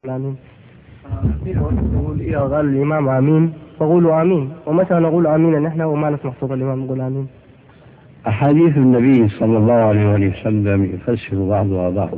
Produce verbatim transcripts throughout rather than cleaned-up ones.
آمين. نقول إذا قال الإمام آمين فقولوا آمين، ومتى نقول آمين نحن وما نسمع صوت الإمام نقول آمين؟ أحاديث النبي صلى الله عليه وسلم يفسر بعضها بعضا.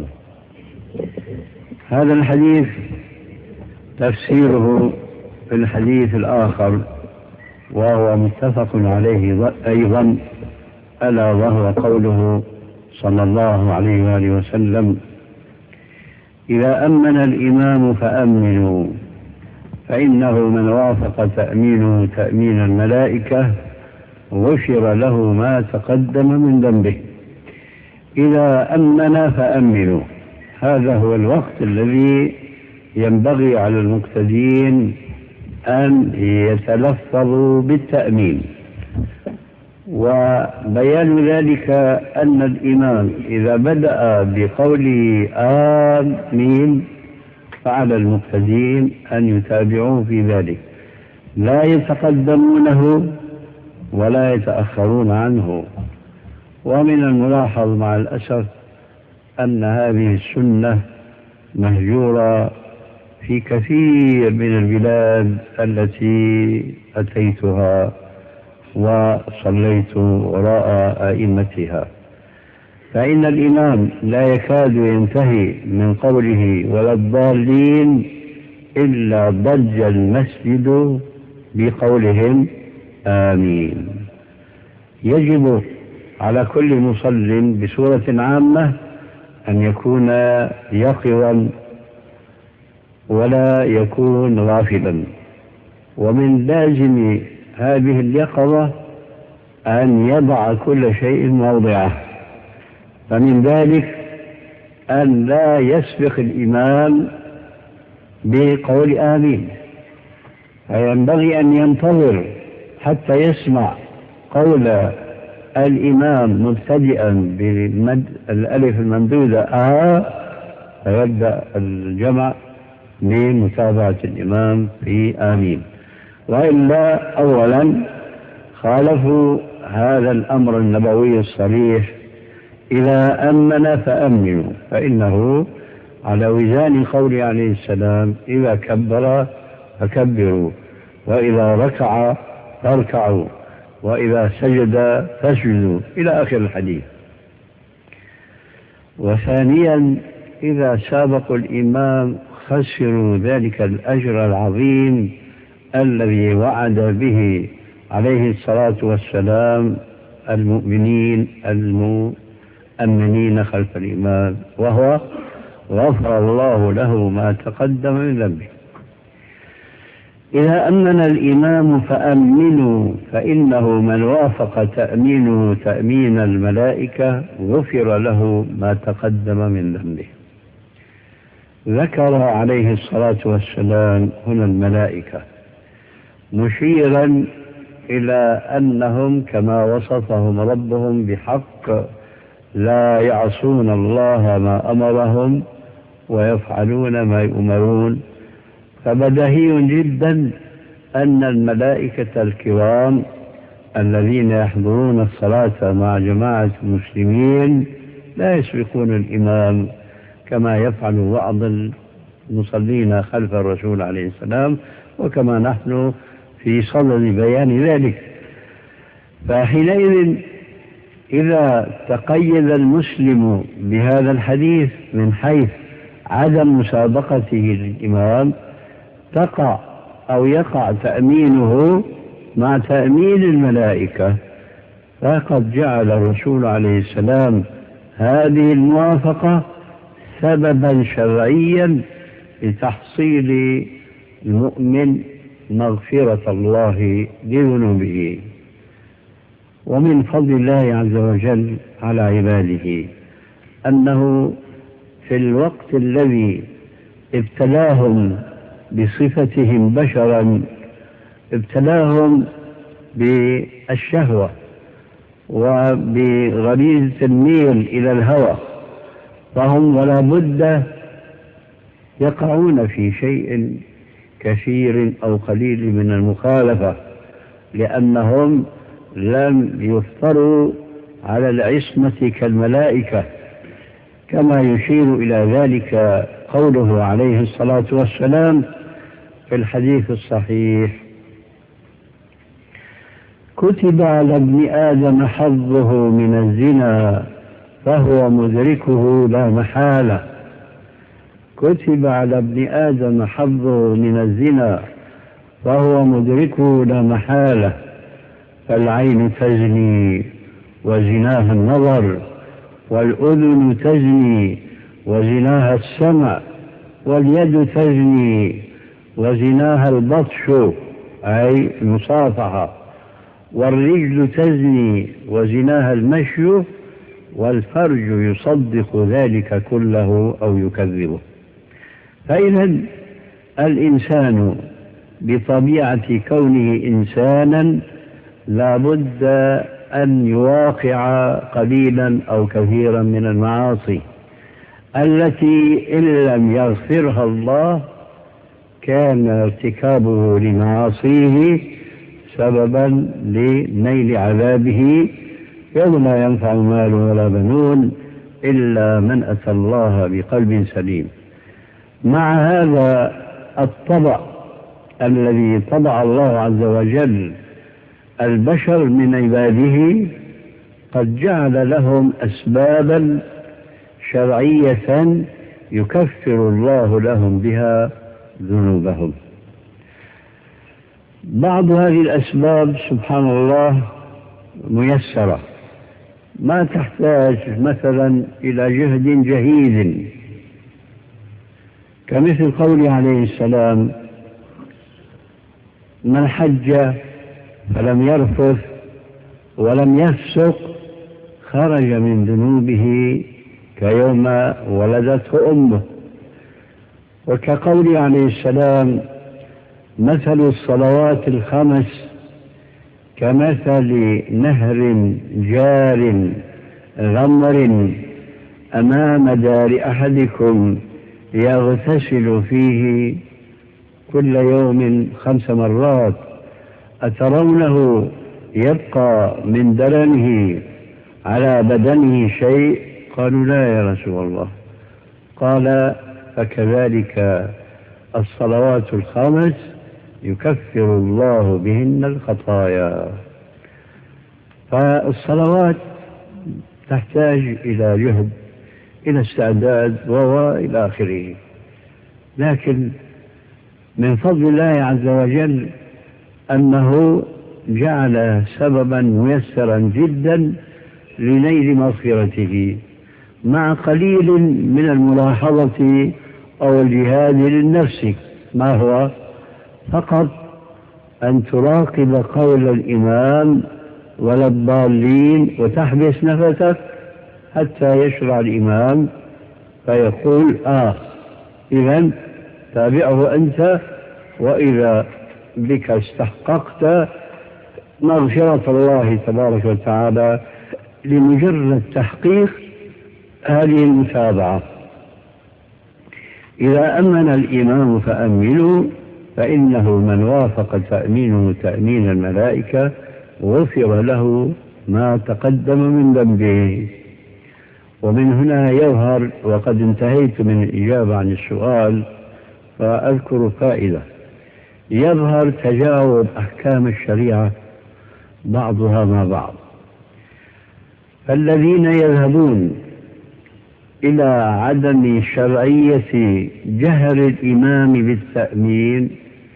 هذا الحديث تفسيره في الحديث الآخر وهو متفق عليه أيضا، ألا وهو قوله صلى الله عليه وآله وسلم: إذا أمن الإمام فأمنوا فإنه من وافق تأمينه تأمين الملائكة غفر له ما تقدم من ذنبه. إذا أمن فأمنوا، هذا هو الوقت الذي ينبغي على المقتدين أن يتلفظوا بالتأمين. وبيان ذلك أن الإمام إذا بدأ بقوله آمين فعلى المقتدين أن يتابعوه في ذلك، لا يتقدمونه ولا يتأخرون عنه. ومن الملاحظ مع الأسف أن هذه السنة مهجورة في كثير من البلاد التي أتيتها وصليت وراء أئمتها، فإن الإمام لا يكاد ينتهي من قوله ولا الضالين إلا ضج المسجد بقولهم آمين. يجب على كل مصل بصورة عامة أن يكون يقظا ولا يكون غافلا، ومن لازم هذه اليقظة أن يضع كل شيء موضعه، فمن ذلك أن لا يسبق الإمام بقول آمين، فينبغي أن ينتظر حتى يسمع قول الإمام مبتدئا بالألف الممدودة آه، فيبدأ الجمع لمتابعة الإمام في آمين. وإلا أولا خالفوا هذا الأمر النبوي الصريح: إذا أمن فأمنوا، فإنه على وزان قول عليه السلام: إذا كبر فكبروا، وإذا ركع فاركعوا، وإذا سجد فاسجدوا، إلى آخر الحديث. وثانيا إذا سابقوا الإمام خسروا ذلك الأجر العظيم الذي وعد به عليه الصلاة والسلام المؤمنين المؤمنين خلف الإمام، وهو غفر الله له ما تقدم من ذنبه. إذا أمن الإمام فأمنوا فإنه من وافق تأمينه تأمين الملائكة غفر له ما تقدم من ذنبه. ذكر عليه الصلاة والسلام هنا الملائكة مشيرا إلى أنهم كما وصفهم ربهم بحق لا يعصون الله ما أمرهم ويفعلون ما يؤمرون، فبديهي جدا أن الملائكة الكرام الذين يحضرون الصلاة مع جماعة المسلمين لا يسبقون الإمام كما يفعل بعض المصلين خلف الرسول عليه السلام، وكما نحن في صدد بيان ذلك. فحينئذ إذا تقيد المسلم بهذا الحديث من حيث عدم مسابقته للإمام تقع أو يقع تأمينه مع تأمين الملائكة، فقد جعل الرسول عليه السلام هذه الموافقة سببا شرعيا لتحصيل المؤمن مغفرة الله لذنوبه. ومن فضل الله عز وجل على عباده أنه في الوقت الذي ابتلاهم بصفتهم بشرا ابتلاهم بالشهوة وبغريزة الميل إلى الهوى، فهم ولا بد يقعون في شيء كثير أو قليل من المخالفة، لأنهم لم يفطروا على العصمة كالملائكة، كما يشير إلى ذلك قوله عليه الصلاة والسلام في الحديث الصحيح: كتب على ابن آدم حظه من الزنا فهو مدركه لا محالة. كتب على ابن آدم حظه من الزنا فهو مدركه لا محالة. فالعين تزني وزناها النظر، والأذن تزني وزناها السمع، واليد تزني وزناها البطش أي المصافحة، والرجل تزني وزناها المشي، والفرج يصدق ذلك كله أو يكذبه. فإذا الإنسان بطبيعة كونه إنسانا لا بد أن يواقع قليلا أو كثيرا من المعاصي التي إن لم يغفرها الله كان ارتكابه لمعاصيه سببا لنيل عذابه يوم لا ينفع مال ولا بنون إلا من أتى الله بقلب سليم. مع هذا الطبع الذي طبع الله عز وجل البشر من عباده قد جعل لهم أسبابا شرعية يكفر الله لهم بها ذنوبهم. بعض هذه الأسباب سبحان الله ميسرة، ما تحتاج مثلا إلى جهد جهيد، كمثل قوله عليه السلام: من حج فلم يرفث ولم يفسق خرج من ذنوبه كيوم ولدته أمه. وكقوله عليه السلام: مثل الصلوات الخمس كمثل نهر جار غمر أمام دار أحدكم يغتسل فيه كل يوم خمس مرات أترونه يبقى من درنه على بدنه شيء؟ قالوا: لا يا رسول الله. قال: فكذلك الصلوات الخمس يكفر الله بهن الخطايا. فالصلوات تحتاج إلى جهد، إلى استعداد وإلى آخره، لكن من فضل الله عز وجل أنه جعل سببا ميسرا جدا لنيل مغفرته، مع قليل من الملاحظة أو الجهاد للنفس. ما هو؟ فقط أن تراقب قول الإمام ولا الضالين وتحبس نفسك حتى يشرع الإمام فيقول: آه إذن تابعه أنت، وإذا بك استحققت مغفرة الله تبارك وتعالى لمجرد تحقيق هذه المتابعة. إذا أمن الإمام فأمنوا، فإنه من وافق تأمينه تأمين الملائكة غفر له ما تقدم من ذنبه. ومن هنا يظهر، وقد انتهيت من الإجابة عن السؤال فأذكر فائدة، يظهر تجاوب أحكام الشريعة بعضها مع بعض. فالذين يذهبون إلى عدم شرعية جهر الإمام بالتأمين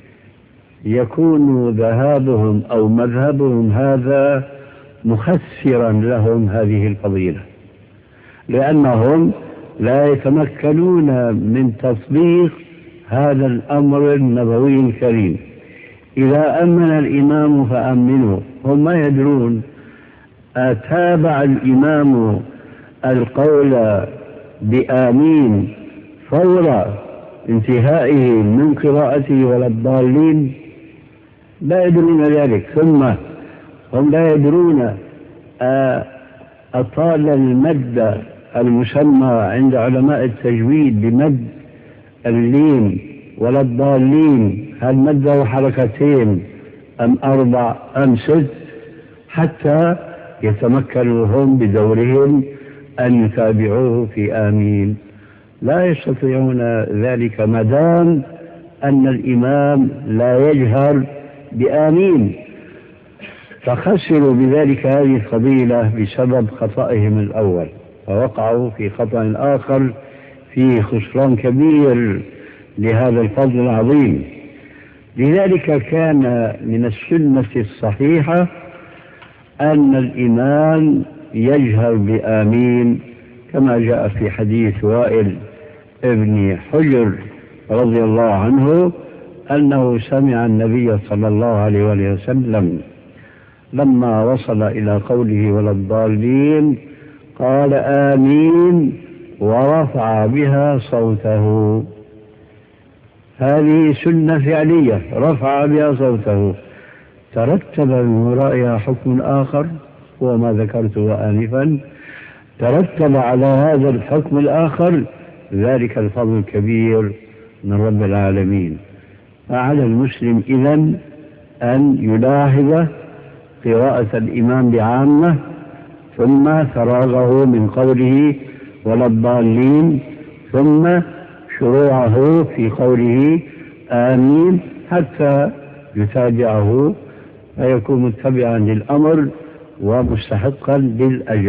يكون ذهابهم أو مذهبهم هذا مخسرا لهم هذه الفضيلة، لأنهم لا يتمكنون من تطبيق هذا الأمر النبوي الكريم. إذا أمن الإمام فأمنوا، هم ما يدرون أتابع الإمام القول بآمين فور انتهائه من قراءته ولا الضالين؟ لا يدرون ذلك. ثم هم لا يدرون أطال المد المسمى عند علماء التجويد بمد اللين ولا الضالين، هل مده حركتين أم أربع أم ست، حتى يتمكنوا هم بدورهم أن يتابعوه في آمين. لا يستطيعون ذلك ما دام أن الإمام لا يجهر بآمين، فخسروا بذلك هذه الفضيلة بسبب خطئهم الأول، فوقعوا في خطأ آخر فيه خسران كبير لهذا الفضل العظيم. لذلك كان من السنة الصحيحة أن الإمام يجهر بآمين، كما جاء في حديث وائل ابن حجر رضي الله عنه أنه سمع النبي صلى الله عليه وآله وسلم لما وصل إلى قوله ولا الضالين قال آمين ورفع بها صوته. هذه سنة فعلية، رفع بها صوته، ترتب من ورائها حكم آخر هو ما ذكرته آنفا، ترتب على هذا الحكم الآخر ذلك الفضل الكبير من رب العالمين. فعلى المسلم إذن أن يلاحظ قراءة الإمام بعامة، ثم فراغه من قوله ولا الضالين، ثم شروعه في قوله آمين حتى يتابعه فيكون متبعا للأمر ومستحقا للأجر.